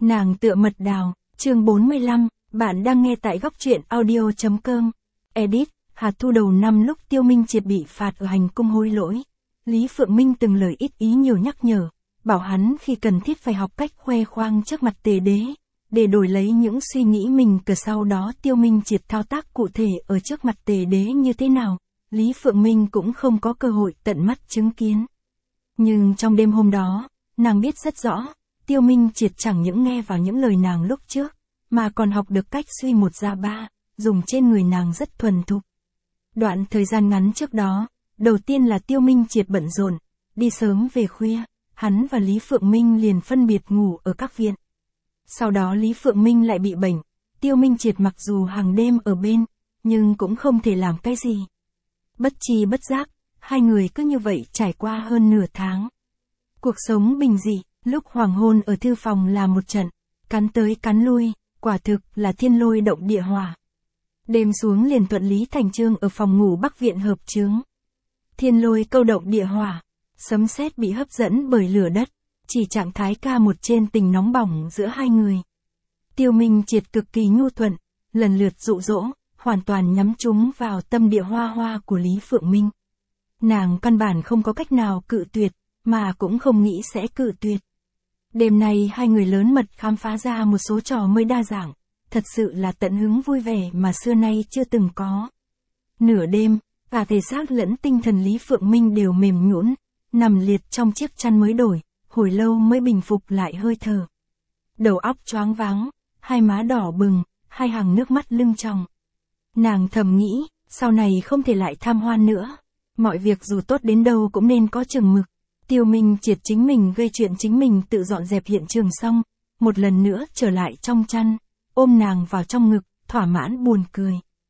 Nàng tựa mật đào, chương 45, bạn đang nghe tại góc truyện audio.com. Edit, Hà Thu đầu năm lúc Tiêu Minh Triệt bị phạt ở hành cung hối lỗi. Lý Phượng Minh từng lời ít ý nhiều nhắc nhở, bảo hắn khi cần thiết phải học cách khoe khoang trước mặt tề đế, để đổi lấy những suy nghĩ mình cờ sau đó Tiêu Minh Triệt thao tác cụ thể ở trước mặt tề đế như thế nào, Lý Phượng Minh cũng không có cơ hội tận mắt chứng kiến. Nhưng trong đêm hôm đó, nàng biết rất rõ, Tiêu Minh Triệt chẳng những nghe vào những lời nàng lúc trước, mà còn học được cách suy một ra ba, dùng trên người nàng rất thuần thục. Đoạn thời gian ngắn trước đó, đầu tiên là Tiêu Minh Triệt bận rộn, đi sớm về khuya, hắn và Lý Phượng Minh liền phân biệt ngủ ở các viện. Sau đó Lý Phượng Minh lại bị bệnh, Tiêu Minh Triệt mặc dù hàng đêm ở bên, nhưng cũng không thể làm cái gì. Bất tri bất giác, hai người cứ như vậy trải qua hơn nửa tháng. Cuộc sống bình dị, lúc hoàng hôn ở thư phòng là một trận, cắn tới cắn lui, quả thực là thiên lôi động địa hỏa. Đêm xuống liền thuận lý thành chương ở phòng ngủ Bắc viện hợp chướng. Thiên lôi câu động địa hỏa, sấm sét bị hấp dẫn bởi lửa đất, chỉ trạng thái ca một trên tình nóng bỏng giữa hai người. Tiêu Minh Triệt cực kỳ nhu thuận, lần lượt dụ dỗ, hoàn toàn nhắm chúng vào tâm địa hoa hoa của Lý Phượng Minh. Nàng căn bản không có cách nào cự tuyệt, mà cũng không nghĩ sẽ cự tuyệt. Đêm nay hai người lớn mật khám phá ra một số trò mới đa dạng, thật sự là tận hứng vui vẻ mà xưa nay chưa từng có. Nửa đêm, cả thể xác lẫn tinh thần Lý Phượng Minh đều mềm nhũn, nằm liệt trong chiếc chăn mới đổi, hồi lâu mới bình phục lại hơi thở. Đầu óc choáng váng, hai má đỏ bừng, hai hàng nước mắt lưng tròng. Nàng thầm nghĩ, sau này không thể lại tham hoan nữa. Mọi việc dù tốt đến đâu cũng nên có chừng mực. Tiêu Minh Triệt chính mình gây chuyện chính mình tự dọn dẹp hiện trường xong, một lần nữa trở lại trong chăn, ôm nàng vào trong ngực, thỏa mãn buồn cười.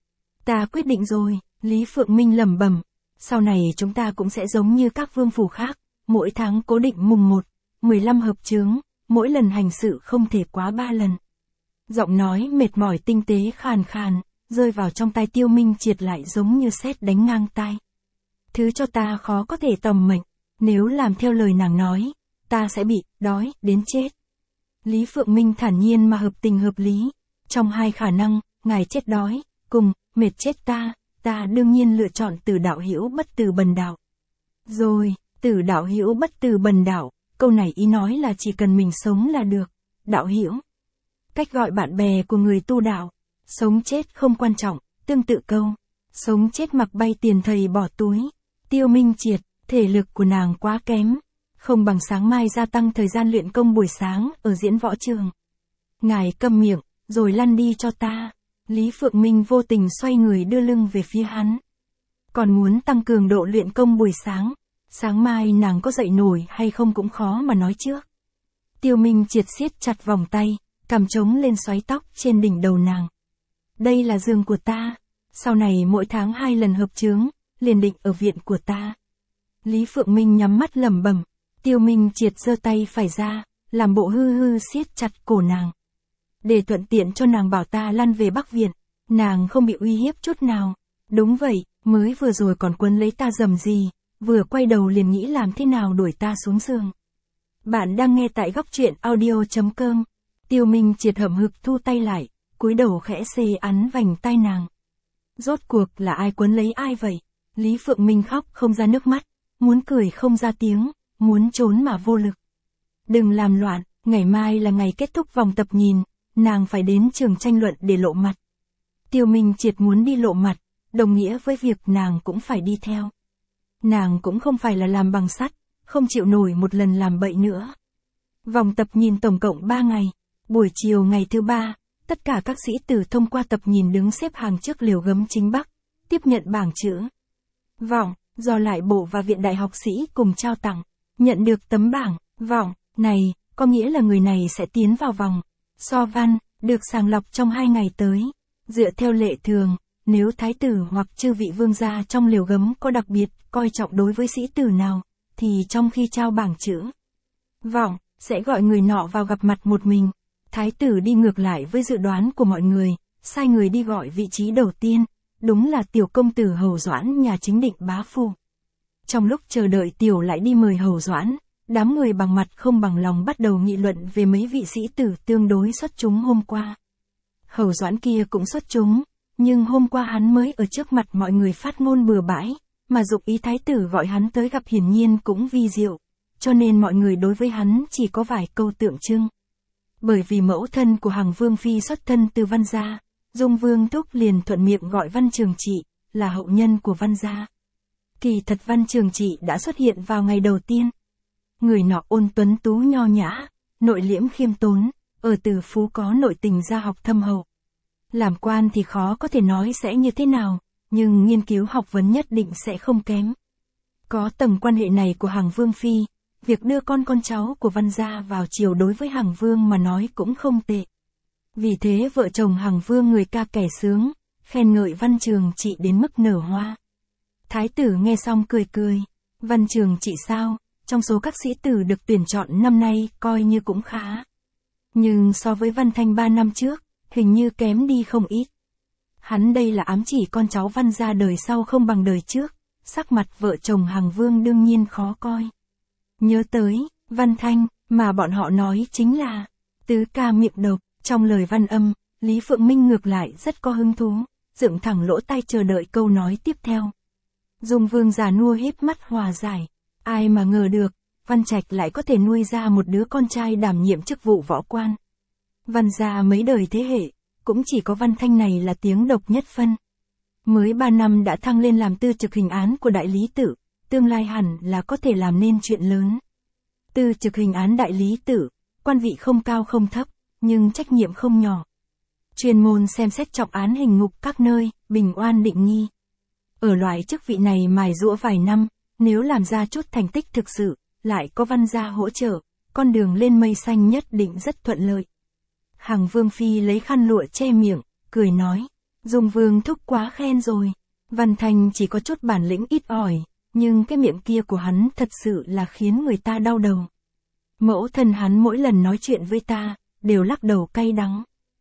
Ta quyết định rồi, Lý Phượng Minh lẩm bẩm, sau này chúng ta cũng sẽ giống như các vương phủ khác, mỗi tháng cố định mùng 1, 15 hợp chướng, mỗi lần hành sự không thể quá 3 lần. Giọng nói mệt mỏi tinh tế khàn khàn, rơi vào trong tai Tiêu Minh Triệt lại giống như sét đánh ngang tai. Thứ cho ta khó có thể tầm mệnh, nếu làm theo lời nàng nói, ta sẽ bị đói đến chết. Lý Phượng Minh thản nhiên mà hợp tình hợp lý, trong hai khả năng, ngài chết đói, cùng, mệt chết ta đương nhiên lựa chọn Tử đạo hữu bất từ bần đạo. Rồi, Tử đạo hữu bất từ bần đạo, câu này ý nói là chỉ cần mình sống là được, đạo hữu. Cách gọi bạn bè của người tu đạo, sống chết không quan trọng, tương tự câu, sống chết mặc bay tiền thầy bỏ túi. Tiêu Minh Triệt, thể lực của nàng quá kém, không bằng sáng mai gia tăng thời gian luyện công buổi sáng ở diễn võ trường. Ngài câm miệng, rồi lăn đi cho ta. Lý Phượng Minh vô tình xoay người đưa lưng về phía hắn. Còn muốn tăng cường độ luyện công buổi sáng mai nàng có dậy nổi hay không cũng khó mà nói trước. Tiêu Minh Triệt siết chặt vòng tay, cằm trống lên xoáy tóc trên đỉnh đầu nàng. Đây là giường của ta, sau này mỗi tháng 2 lần hợp chướng, liền định ở viện của ta. Lý Phượng Minh nhắm mắt lẩm bẩm, Tiêu Minh Triệt giơ tay phải ra, làm bộ hư siết chặt cổ nàng. Để thuận tiện cho nàng bảo ta lăn về Bắc viện, nàng không bị uy hiếp chút nào. Đúng vậy, mới vừa rồi còn quấn lấy ta dầm gì, vừa quay đầu liền nghĩ làm thế nào đuổi ta xuống giường. Bạn đang nghe tại góc truyện audio.com. Tiêu Minh Triệt hậm hực thu tay lại, cúi đầu khẽ xê ắn vành tai nàng. Rốt cuộc là ai quấn lấy ai vậy? Lý Phượng Minh khóc không ra nước mắt, muốn cười không ra tiếng, muốn trốn mà vô lực. Đừng làm loạn, ngày mai là ngày kết thúc vòng tập nhìn, nàng phải đến trường tranh luận để lộ mặt. Tiêu Minh Triệt muốn đi lộ mặt, đồng nghĩa với việc nàng cũng phải đi theo. Nàng cũng không phải là làm bằng sắt, không chịu nổi một lần làm bậy nữa. Vòng tập nhìn tổng cộng 3 ngày, buổi chiều ngày thứ 3, tất cả các sĩ tử thông qua tập nhìn đứng xếp hàng trước lều gấm chính bắc, tiếp nhận bảng chữ vọng, do lại bộ và viện đại học sĩ cùng trao tặng, nhận được tấm bảng vọng này, có nghĩa là người này sẽ tiến vào vòng so văn, được sàng lọc trong 2 ngày tới. Dựa theo lệ thường, nếu thái tử hoặc chư vị vương gia trong lều gấm có đặc biệt coi trọng đối với sĩ tử nào, thì trong khi trao bảng chữ vọng, sẽ gọi người nọ vào gặp mặt một mình. Thái tử đi ngược lại với dự đoán của mọi người, sai người đi gọi vị trí đầu tiên, đúng là tiểu công tử Hầu Doãn nhà chính Định bá phủ. Trong lúc chờ đợi tiểu lại đi mời Hầu Doãn, đám người bằng mặt không bằng lòng bắt đầu nghị luận về mấy vị sĩ tử tương đối xuất chúng hôm qua. Hầu Doãn kia cũng xuất chúng, nhưng hôm qua hắn mới ở trước mặt mọi người phát ngôn bừa bãi, mà dục ý thái tử gọi hắn tới gặp hiển nhiên cũng vi diệu, cho nên mọi người đối với hắn chỉ có vài câu tượng trưng. Bởi vì mẫu thân của Hằng Vương Phi xuất thân từ Văn gia, Dung Vương Thúc liền thuận miệng gọi Văn Trường Trị là hậu nhân của Văn gia. Kỳ thật Văn Trường Trị đã xuất hiện vào ngày đầu tiên. Người nọ ôn tuấn tú nho nhã, nội liễm khiêm tốn, ở Từ Phú có nội tình gia học thâm hậu. Làm quan thì khó có thể nói sẽ như thế nào, nhưng nghiên cứu học vấn nhất định sẽ không kém. Có tầng quan hệ này của Hằng Vương Phi, việc đưa con cháu của Văn gia vào triều đối với Hằng Vương mà nói cũng không tệ. Vì thế vợ chồng Hằng Vương người ca kẻ sướng, khen ngợi Văn Trường Trị đến mức nở hoa. Thái tử nghe xong cười cười, Văn Trường Trị sao, trong số các sĩ tử được tuyển chọn năm nay coi như cũng khá. Nhưng so với Văn Thanh 3 năm trước, hình như kém đi không ít. Hắn đây là ám chỉ con cháu Văn gia đời sau không bằng đời trước, sắc mặt vợ chồng Hằng Vương đương nhiên khó coi. Nhớ tới, Văn Thanh, mà bọn họ nói chính là tứ ca miệng độc, trong lời Văn Âm, Lý Phượng Minh ngược lại rất có hứng thú, dựng thẳng lỗ tai chờ đợi câu nói tiếp theo. Dung Vương già nua híp mắt hòa giải, ai mà ngờ được, Văn Trạch lại có thể nuôi ra một đứa con trai đảm nhiệm chức vụ võ quan. Văn gia mấy đời thế hệ, cũng chỉ có Văn Thanh này là tiếng độc nhất phân. Mới 3 năm đã thăng lên làm tư trực hình án của đại lý tự, tương lai hẳn là có thể làm nên chuyện lớn. Tư trực hình án đại lý tự, quan vị không cao không thấp, nhưng trách nhiệm không nhỏ. Chuyên môn xem xét trọng án hình ngục các nơi, bình oan định nghi. Ở loại chức vị này mài giũa vài năm, nếu làm ra chút thành tích thực sự, lại có Văn gia hỗ trợ, con đường lên mây xanh nhất định rất thuận lợi. Hằng Vương Phi lấy khăn lụa che miệng, cười nói, Dung Vương Thúc quá khen rồi. Văn Thanh chỉ có chút bản lĩnh ít ỏi, nhưng cái miệng kia của hắn thật sự là khiến người ta đau đầu. Mẫu thân hắn mỗi lần nói chuyện với ta, đều lắc đầu cay đắng.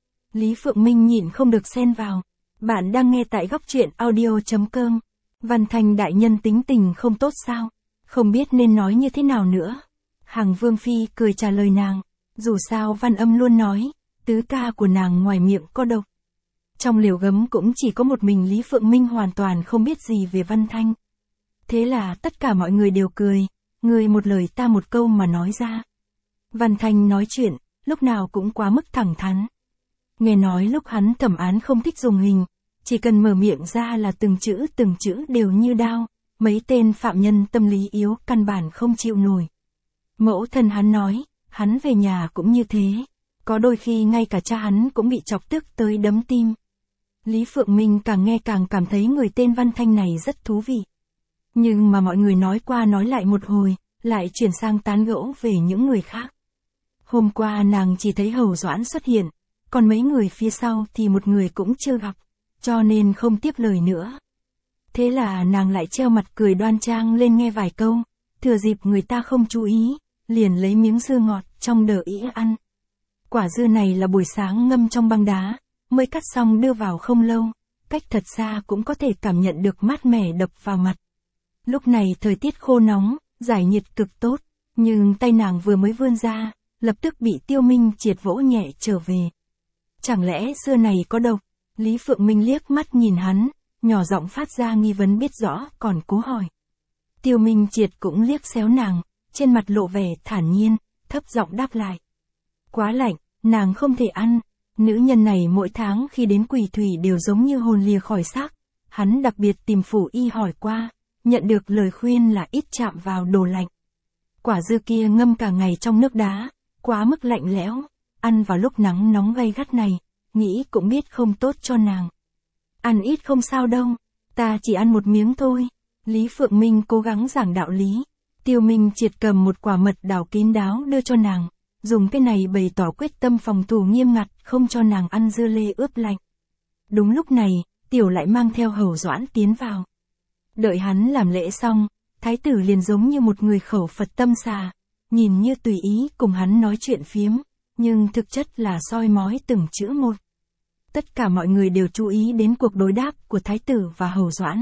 Lý Phượng Minh nhịn không được xen vào. Bạn đang nghe tại góc truyện audio.com. Văn Thanh đại nhân tính tình không tốt sao? Không biết nên nói như thế nào nữa. Hằng Vương Phi cười trả lời nàng. Dù sao Văn Âm luôn nói, tứ ca của nàng ngoài miệng có độc. Trong liều gấm cũng chỉ có một mình Lý Phượng Minh hoàn toàn không biết gì về Văn Thanh. Thế là tất cả mọi người đều cười, người một lời ta một câu mà nói ra. Văn Thanh nói chuyện, lúc nào cũng quá mức thẳng thắn. Nghe nói lúc hắn thẩm án không thích dùng hình, chỉ cần mở miệng ra là từng chữ đều như đao, mấy tên phạm nhân tâm lý yếu căn bản không chịu nổi. Mẫu thân hắn nói, hắn về nhà cũng như thế, có đôi khi ngay cả cha hắn cũng bị chọc tức tới đấm tim. Lý Phượng Minh càng nghe càng cảm thấy người tên Văn Thanh này rất thú vị. Nhưng mà mọi người nói qua nói lại một hồi, lại chuyển sang tán gẫu về những người khác. Hôm qua nàng chỉ thấy Hầu Doãn xuất hiện, còn mấy người phía sau thì một người cũng chưa gặp, cho nên không tiếp lời nữa. Thế là nàng lại treo mặt cười đoan trang lên nghe vài câu, thừa dịp người ta không chú ý, liền lấy miếng dưa ngọt trong đờ ĩ ăn. Quả dưa này là buổi sáng ngâm trong băng đá, mới cắt xong đưa vào không lâu, cách thật xa cũng có thể cảm nhận được mát mẻ đập vào mặt. Lúc này thời tiết khô nóng, giải nhiệt cực tốt, nhưng tay nàng vừa mới vươn ra, lập tức bị Tiêu Minh Triệt vỗ nhẹ trở về. Chẳng lẽ dưa này có độc? Lý Phượng Minh liếc mắt nhìn hắn, nhỏ giọng phát ra nghi vấn biết rõ còn cố hỏi. Tiêu Minh Triệt cũng liếc xéo nàng, trên mặt lộ vẻ thản nhiên, thấp giọng đáp lại. Quá lạnh, nàng không thể ăn. Nữ nhân này mỗi tháng khi đến Quỳ Thủy đều giống như hồn lìa khỏi xác. Hắn đặc biệt tìm phủ y hỏi qua, nhận được lời khuyên là ít chạm vào đồ lạnh. Quả dưa kia ngâm cả ngày trong nước đá, quá mức lạnh lẽo, ăn vào lúc nắng nóng gay gắt này, nghĩ cũng biết không tốt cho nàng. Ăn ít không sao đâu, ta chỉ ăn một miếng thôi. Lý Phượng Minh cố gắng giảng đạo lý. Tiêu Minh Triệt cầm một quả mật đào kín đáo đưa cho nàng, dùng cái này bày tỏ quyết tâm phòng thủ nghiêm ngặt không cho nàng ăn dưa lê ướp lạnh. Đúng lúc này, Tiểu lại mang theo Hầu Doãn tiến vào. Đợi hắn làm lễ xong, thái tử liền giống như một người khẩu Phật tâm xà, nhìn như tùy ý cùng hắn nói chuyện phiếm, nhưng thực chất là soi mói từng chữ một. Tất cả mọi người đều chú ý đến cuộc đối đáp của thái tử và Hầu Doãn,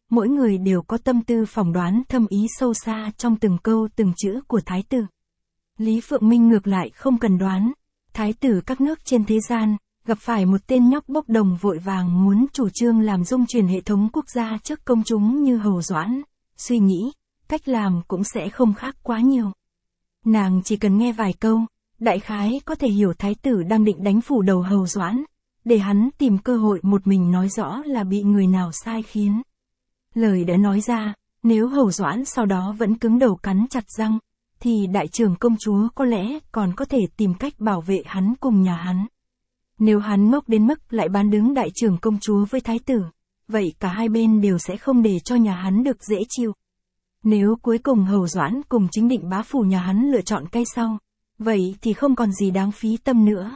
mỗi người đều có tâm tư phỏng đoán thâm ý sâu xa trong từng câu từng chữ của thái tử. Lý Phượng Minh ngược lại không cần đoán, thái tử các nước trên thế gian, gặp phải một tên nhóc bốc đồng vội vàng muốn chủ trương làm dung chuyển hệ thống quốc gia trước công chúng như Hầu Doãn, suy nghĩ, cách làm cũng sẽ không khác quá nhiều. Nàng chỉ cần nghe vài câu, đại khái có thể hiểu thái tử đang định đánh phủ đầu Hầu Doãn, để hắn tìm cơ hội một mình nói rõ là bị người nào sai khiến. Lời đã nói ra, nếu Hầu Doãn sau đó vẫn cứng đầu cắn chặt răng, thì đại trưởng công chúa có lẽ còn có thể tìm cách bảo vệ hắn cùng nhà hắn. Nếu hắn ngốc đến mức lại bán đứng đại trưởng công chúa với thái tử, vậy cả hai bên đều sẽ không để cho nhà hắn được dễ chịu. Nếu cuối cùng Hầu Doãn cùng chính định bá phủ nhà hắn lựa chọn cây sau, vậy thì không còn gì đáng phí tâm nữa.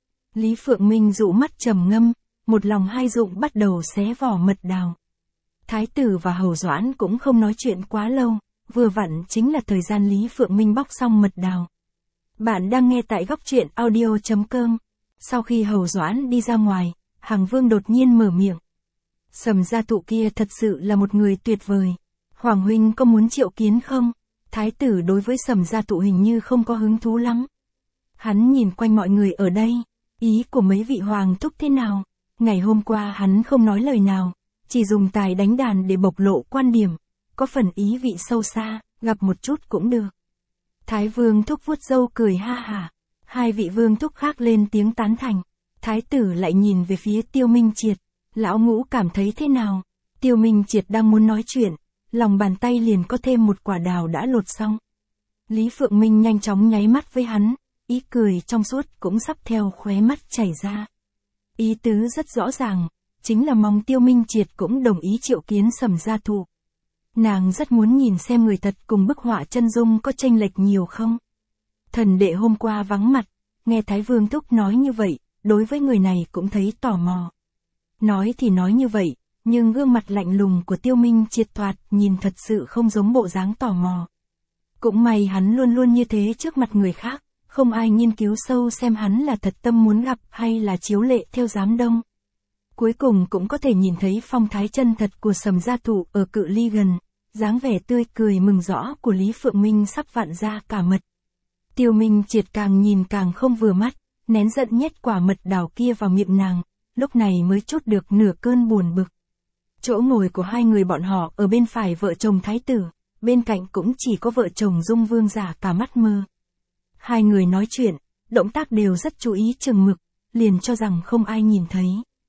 Lý Phượng Minh dụ mắt trầm ngâm, một lòng hai dụng bắt đầu xé vỏ mật đào. Thái tử và Hầu Doãn cũng không nói chuyện quá lâu, vừa vặn chính là thời gian Lý Phượng Minh bóc xong mật đào. Bạn đang nghe tại góc truyện audio.com. Sau khi Hầu Doãn đi ra ngoài, Hằng Vương đột nhiên mở miệng. Sầm gia thụ kia thật sự là một người tuyệt vời. Hoàng huynh có muốn triệu kiến không? Thái tử đối với Sầm gia thụ hình như không có hứng thú lắm. Hắn nhìn quanh mọi người ở đây, ý của mấy vị hoàng thúc thế nào? Ngày hôm qua hắn không nói lời nào, chỉ dùng tài đánh đàn để bộc lộ quan điểm, có phần ý vị sâu xa, gặp một chút cũng được. Thái vương thúc vuốt râu cười ha hả, hai vị vương thúc khác lên tiếng tán thành. Thái tử lại nhìn về phía Tiêu Minh Triệt, lão ngũ cảm thấy thế nào? Tiêu Minh Triệt đang muốn nói chuyện, lòng bàn tay liền có thêm một quả đào đã lột xong. Lý Phượng Minh nhanh chóng nháy mắt với hắn, ý cười trong suốt cũng sắp theo khóe mắt chảy ra. Ý tứ rất rõ ràng, chính là mong Tiêu Minh Triệt cũng đồng ý triệu kiến Sầm gia thụ. Nàng rất muốn nhìn xem người thật cùng bức họa chân dung có chênh lệch nhiều không. Thần đệ hôm qua vắng mặt, nghe Thái Vương thúc nói như vậy, đối với người này cũng thấy tò mò. Nói thì nói như vậy, nhưng gương mặt lạnh lùng của Tiêu Minh Triệt thoạt nhìn thật sự không giống bộ dáng tò mò. Cũng may hắn luôn luôn như thế trước mặt người khác, không ai nghiên cứu sâu xem hắn là thật tâm muốn gặp hay là chiếu lệ theo giám đông. Cuối cùng cũng có thể nhìn thấy phong thái chân thật của Sầm gia thụ ở cự ly gần, dáng vẻ tươi cười mừng rõ của Lý Phượng Minh sắp vặn ra cả mật. Tiêu Minh Triệt càng nhìn càng không vừa mắt, nén giận nhét quả mật đào kia vào miệng nàng, lúc này mới trút được nửa cơn buồn bực. Chỗ ngồi của hai người bọn họ ở bên phải vợ chồng thái tử, bên cạnh cũng chỉ có vợ chồng Dung Vương giả cả mắt mơ. Hai người nói chuyện, động tác đều rất chú ý chừng mực, liền cho rằng không ai nhìn thấy.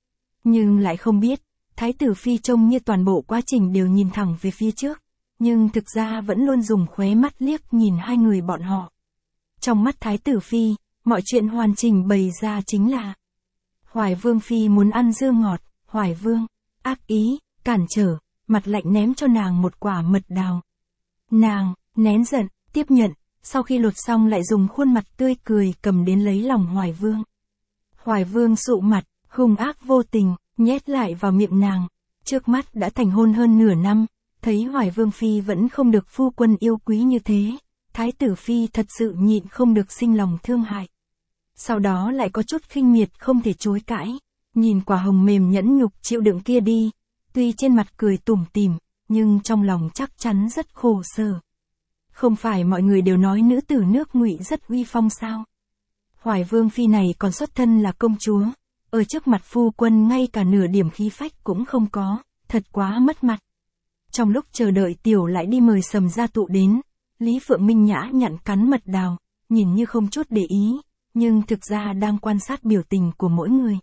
Nhưng lại không biết, thái tử phi trông như toàn bộ quá trình đều nhìn thẳng về phía trước, nhưng thực ra vẫn luôn dùng khóe mắt liếc nhìn hai người bọn họ. Trong mắt thái tử phi, mọi chuyện hoàn chỉnh bày ra chính là Hoài Vương phi muốn ăn dưa ngọt, Hoài Vương ác ý, cản trở, mặt lạnh ném cho nàng một quả mật đào. Nàng nén giận, tiếp nhận, sau khi lột xong lại dùng khuôn mặt tươi cười cầm đến lấy lòng Hoài Vương. Hoài Vương sụ mặt, hung ác vô tình, nhét lại vào miệng nàng. Trước mắt đã thành hôn hơn nửa năm, thấy Hoài Vương phi vẫn không được phu quân yêu quý như thế, thái tử phi thật sự nhịn không được sinh lòng thương hại. Sau đó lại có chút khinh miệt không thể chối cãi, nhìn quả hồng mềm nhẫn nhục chịu đựng kia đi, tuy trên mặt cười tủm tỉm, nhưng trong lòng chắc chắn rất khổ sở. Không phải mọi người đều nói nữ tử nước Ngụy rất uy phong sao? Hoài Vương phi này còn xuất thân là công chúa, ở trước mặt phu quân ngay cả nửa điểm khí phách cũng không có, thật quá mất mặt. Trong lúc chờ đợi tiểu lại đi mời Sầm gia thụ đến, Lý Phượng Minh nhã nhặn cắn mật đào, nhìn như không chút để ý, nhưng thực ra đang quan sát biểu tình của mỗi người.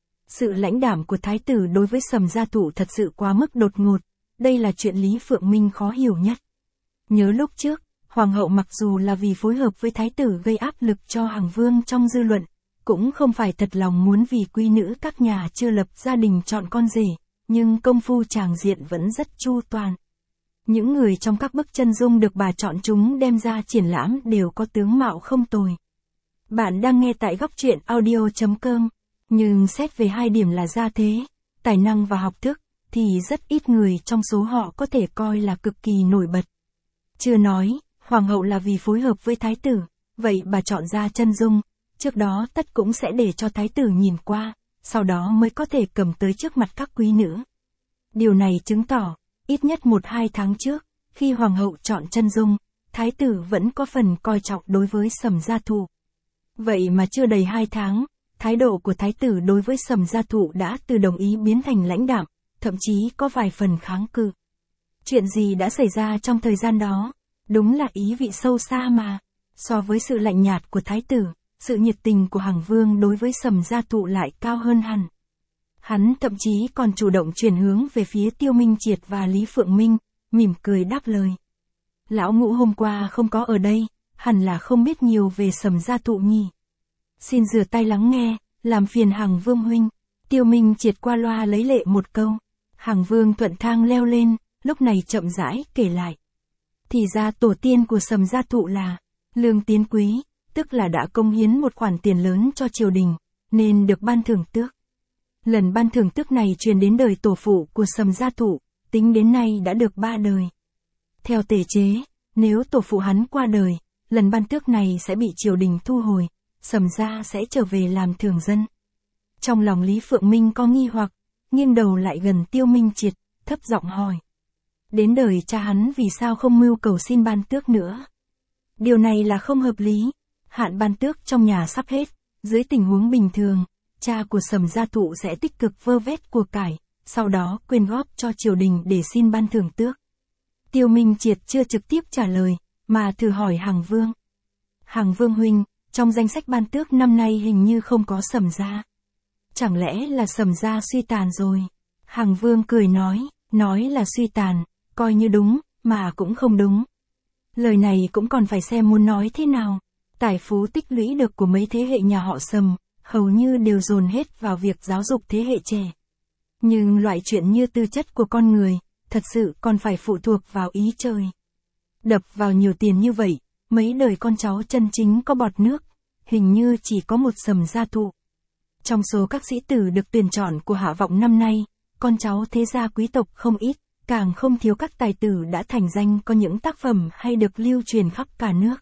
Sự lãnh đạm của thái tử đối với Sầm gia thụ thật sự quá mức đột ngột, đây là chuyện Lý Phượng Minh khó hiểu nhất. Nhớ lúc trước, Hoàng hậu mặc dù là vì phối hợp với thái tử gây áp lực cho Hằng Vương trong dư luận, cũng không phải thật lòng muốn vì quý nữ các nhà chưa lập gia đình chọn con rể, nhưng công phu tràng diện vẫn rất chu toàn. Những người trong các bức chân dung được bà chọn chúng đem ra triển lãm đều có tướng mạo không tồi. Bạn đang nghe tại góc truyện audio.com, nhưng xét về hai điểm là gia thế, tài năng và học thức, thì rất ít người trong số họ có thể coi là cực kỳ nổi bật. Chưa nói, Hoàng hậu là vì phối hợp với thái tử, vậy bà chọn ra chân dung, trước đó tất cũng sẽ để cho thái tử nhìn qua, sau đó mới có thể cầm tới trước mặt các quý nữ. Điều này chứng tỏ, ít nhất 1-2 tháng trước, khi hoàng hậu chọn chân dung, thái tử vẫn có phần coi trọng đối với Sầm Gia Thụ. Vậy mà chưa đầy 2 tháng, thái độ của thái tử đối với Sầm Gia Thụ đã từ đồng ý biến thành lãnh đạm, thậm chí có vài phần kháng cự. Chuyện gì đã xảy ra trong thời gian đó? Đúng là ý vị sâu xa mà. So với sự lạnh nhạt của thái tử, sự nhiệt tình của Hằng Vương đối với Sầm Gia Thụ lại cao hơn hẳn. Hắn thậm chí còn chủ động chuyển hướng về phía Tiêu Minh Triệt và Lý Phượng Minh, mỉm cười đáp lời. Lão Ngũ hôm qua không có ở đây, hẳn là không biết nhiều về Sầm Gia Thụ nhỉ. Xin rửa tay lắng nghe, làm phiền Hằng Vương huynh. Tiêu Minh Triệt qua loa lấy lệ một câu. Hằng Vương thuận thang leo lên, lúc này chậm rãi kể lại. Thì ra tổ tiên của Sầm Gia Thụ là Lương Tiến Quý, tức là đã công hiến một khoản tiền lớn cho triều đình, nên được ban thưởng tước. Lần ban thưởng tước này truyền đến đời tổ phụ của Sầm Gia Thụ, tính đến nay đã được 3 đời. Theo tề chế, nếu tổ phụ hắn qua đời, lần ban tước này sẽ bị triều đình thu hồi, Sầm Gia sẽ trở về làm thường dân. Trong lòng Lý Phượng Minh có nghi hoặc, nghiêng đầu lại gần Tiêu Minh Triệt, thấp giọng hỏi. Đến đời cha hắn vì sao không mưu cầu xin ban tước nữa? Điều này là không hợp lý. Hạn ban tước trong nhà sắp hết, dưới tình huống bình thường, cha của Sầm Gia Thụ sẽ tích cực vơ vét của cải, sau đó quyên góp cho triều đình để xin ban thưởng tước. Tiêu Minh Triệt chưa trực tiếp trả lời, mà thử hỏi Hằng Vương. Hằng Vương huynh, trong danh sách ban tước năm nay hình như không có Sầm Gia. Chẳng lẽ là Sầm Gia suy tàn rồi? Hằng Vương cười nói là suy tàn, coi như đúng, mà cũng không đúng. Lời này cũng còn phải xem muốn nói thế nào. Tài phú tích lũy được của mấy thế hệ nhà họ Sầm, hầu như đều dồn hết vào việc giáo dục thế hệ trẻ. Nhưng loại chuyện như tư chất của con người, thật sự còn phải phụ thuộc vào ý trời. Đập vào nhiều tiền như vậy, mấy đời con cháu chân chính có bọt nước, hình như chỉ có một Sầm Gia Thụ. Trong số các sĩ tử được tuyển chọn của Hạ Vọng năm nay, con cháu thế gia quý tộc không ít, càng không thiếu các tài tử đã thành danh có những tác phẩm hay được lưu truyền khắp cả nước.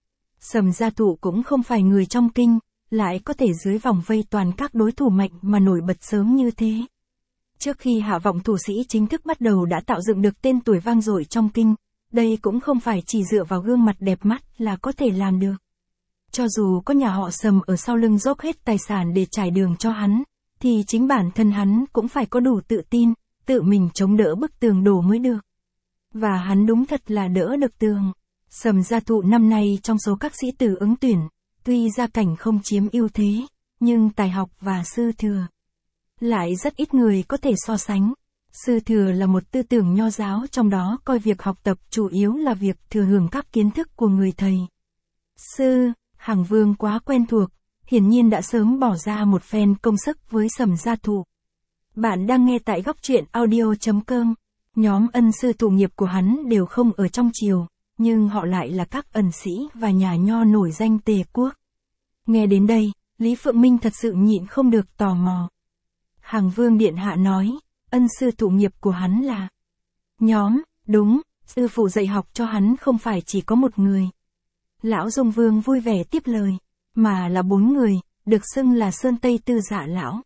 Sầm Gia Thụ cũng không phải người trong kinh, lại có thể dưới vòng vây toàn các đối thủ mạnh mà nổi bật sớm như thế. Trước khi Hạ Vọng thủ sĩ chính thức bắt đầu đã tạo dựng được tên tuổi vang dội trong kinh, đây cũng không phải chỉ dựa vào gương mặt đẹp mắt là có thể làm được. Cho dù có nhà họ Sầm ở sau lưng dốc hết tài sản để trải đường cho hắn, thì chính bản thân hắn cũng phải có đủ tự tin, tự mình chống đỡ bức tường đổ mới được. Và hắn đúng thật là đỡ được tường. Sầm Gia Thụ năm nay trong số các sĩ tử ứng tuyển, tuy gia cảnh không chiếm ưu thế, nhưng tài học và sư thừa lại rất ít người có thể so sánh. Sư thừa là một tư tưởng nho giáo, trong đó coi việc học tập chủ yếu là việc thừa hưởng các kiến thức của người thầy. Sư, Hằng Vương quá quen thuộc, hiển nhiên đã sớm bỏ ra một phen công sức với Sầm Gia Thụ. Bạn đang nghe tại góc truyện audio.com. Nhóm ân sư thụ nghiệp của hắn đều không ở trong triều, nhưng họ lại là các ẩn sĩ và nhà nho nổi danh Tề quốc. Nghe đến đây, Lý Phượng Minh thật sự nhịn không được tò mò. Hằng Vương điện hạ nói, ân sư thụ nghiệp của hắn là nhóm, đúng, sư phụ dạy học cho hắn không phải chỉ có một người. Lão Dung Vương vui vẻ tiếp lời, mà là 4 người, được xưng là Sơn Tây Tư Dạ lão.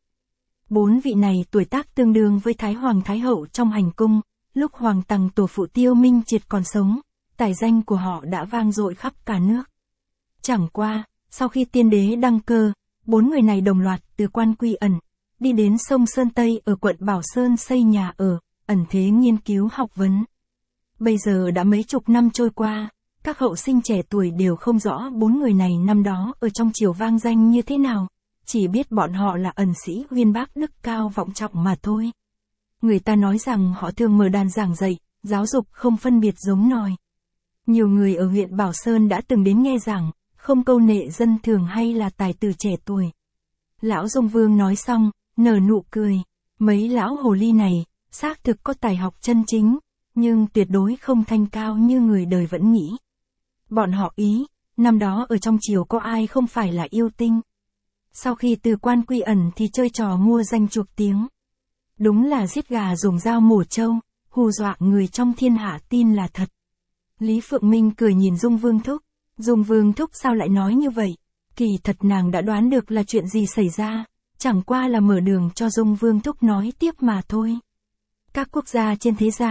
4 vị này tuổi tác tương đương với Thái Hoàng Thái Hậu trong hành cung, lúc Hoàng Tằng tổ phụ Tiêu Minh Triệt còn sống, tài danh của họ đã vang dội khắp cả nước. Chẳng qua, sau khi tiên đế đăng cơ, 4 người này đồng loạt từ Quan Quy Ẩn, đi đến sông Sơn Tây ở quận Bảo Sơn xây nhà ở, ẩn thế nghiên cứu học vấn. Bây giờ đã mấy chục năm trôi qua, các hậu sinh trẻ tuổi đều không rõ 4 người này năm đó ở trong triều vang danh như thế nào, chỉ biết bọn họ là ẩn sĩ uyên bác đức cao vọng trọng mà thôi. Người ta nói rằng họ thường mở đàn giảng dạy, giáo dục không phân biệt giống nòi. Nhiều người ở huyện Bảo Sơn đã từng đến nghe giảng, không câu nệ dân thường hay là tài tử trẻ tuổi. Lão Dung Vương nói xong, nở nụ cười. Mấy lão hồ ly này, xác thực có tài học chân chính, nhưng tuyệt đối không thanh cao như người đời vẫn nghĩ. Bọn họ ý, năm đó ở trong triều có ai không phải là yêu tinh. Sau khi từ Quan Quy Ẩn thì chơi trò mua danh chuộc tiếng. Đúng là giết gà dùng dao mổ trâu, hù dọa người trong thiên hạ tin là thật. Lý Phượng Minh cười nhìn Dung Vương thúc. Dung Vương thúc sao lại nói như vậy? Kỳ thật nàng đã đoán được là chuyện gì xảy ra, chẳng qua là mở đường cho Dung Vương thúc nói tiếp mà thôi. Các quốc gia trên thế gian,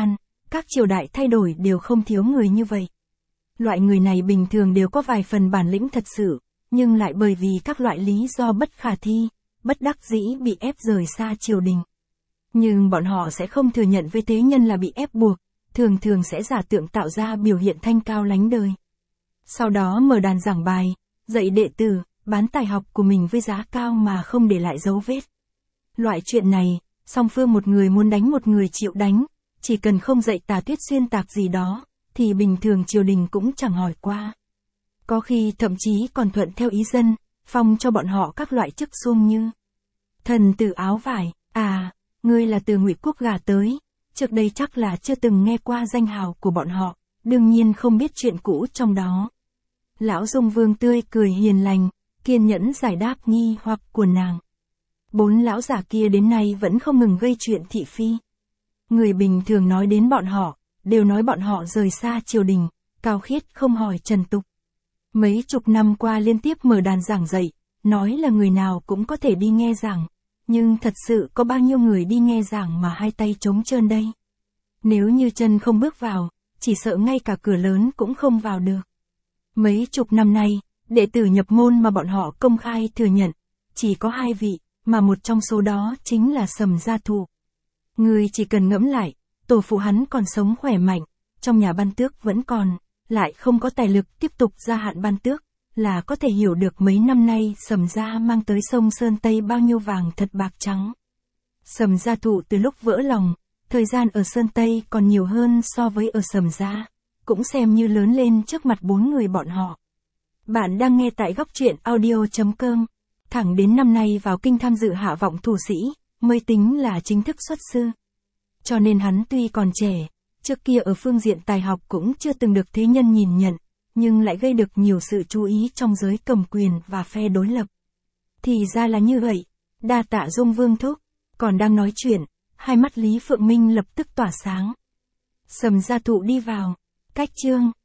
các triều đại thay đổi đều không thiếu người như vậy. Loại người này bình thường đều có vài phần bản lĩnh thật sự, nhưng lại bởi vì các loại lý do bất khả thi, bất đắc dĩ bị ép rời xa triều đình. Nhưng bọn họ sẽ không thừa nhận với thế nhân là bị ép buộc, thường thường sẽ giả tượng tạo ra biểu hiện thanh cao lánh đời. Sau đó mở đàn giảng bài, dạy đệ tử, bán tài học của mình với giá cao mà không để lại dấu vết. Loại chuyện này, song phương một người muốn đánh một người chịu đánh, chỉ cần không dạy tà thuyết xuyên tạc gì đó, thì bình thường triều đình cũng chẳng hỏi qua. Có khi thậm chí còn thuận theo ý dân, phong cho bọn họ các loại chức xuông như thần tử áo vải, ngươi là từ Ngụy quốc gả tới, trước đây chắc là chưa từng nghe qua danh hào của bọn họ, đương nhiên không biết chuyện cũ trong đó. Lão Dung Vương tươi cười hiền lành, kiên nhẫn giải đáp nghi hoặc của nàng. 4 lão già kia đến nay vẫn không ngừng gây chuyện thị phi. Người bình thường nói đến bọn họ, đều nói bọn họ rời xa triều đình, cao khiết không hỏi trần tục. Mấy chục năm qua liên tiếp mở đàn giảng dạy, nói là người nào cũng có thể đi nghe giảng, nhưng thật sự có bao nhiêu người đi nghe giảng mà hai tay trống trơn đây. Nếu như chân không bước vào, chỉ sợ ngay cả cửa lớn cũng không vào được. Mấy chục năm nay, đệ tử nhập môn mà bọn họ công khai thừa nhận, chỉ có 2 vị, mà một trong số đó chính là Sầm Gia Thụ. Người chỉ cần ngẫm lại, tổ phụ hắn còn sống khỏe mạnh, trong nhà ban tước vẫn còn, lại không có tài lực tiếp tục gia hạn ban tước, là có thể hiểu được mấy năm nay Sầm Gia mang tới sông Sơn Tây bao nhiêu vàng thật bạc trắng. Sầm Gia Thụ từ lúc vỡ lòng, thời gian ở Sơn Tây còn nhiều hơn so với ở Sầm Gia, cũng xem như lớn lên trước mặt 4 người bọn họ. Bạn đang nghe tại góc truyện audio.com. Thẳng đến năm nay vào kinh tham dự hạ vọng thủ sĩ, mới tính là chính thức xuất sư. Cho nên hắn tuy còn trẻ, trước kia ở phương diện tài học cũng chưa từng được thế nhân nhìn nhận, nhưng lại gây được nhiều sự chú ý trong giới cầm quyền và phe đối lập. Thì ra là như vậy, đa tạ Dung Vương thúc, còn đang nói chuyện, hai mắt Lý Phượng Minh lập tức tỏa sáng. Sầm Gia Thụ đi vào, cách chương.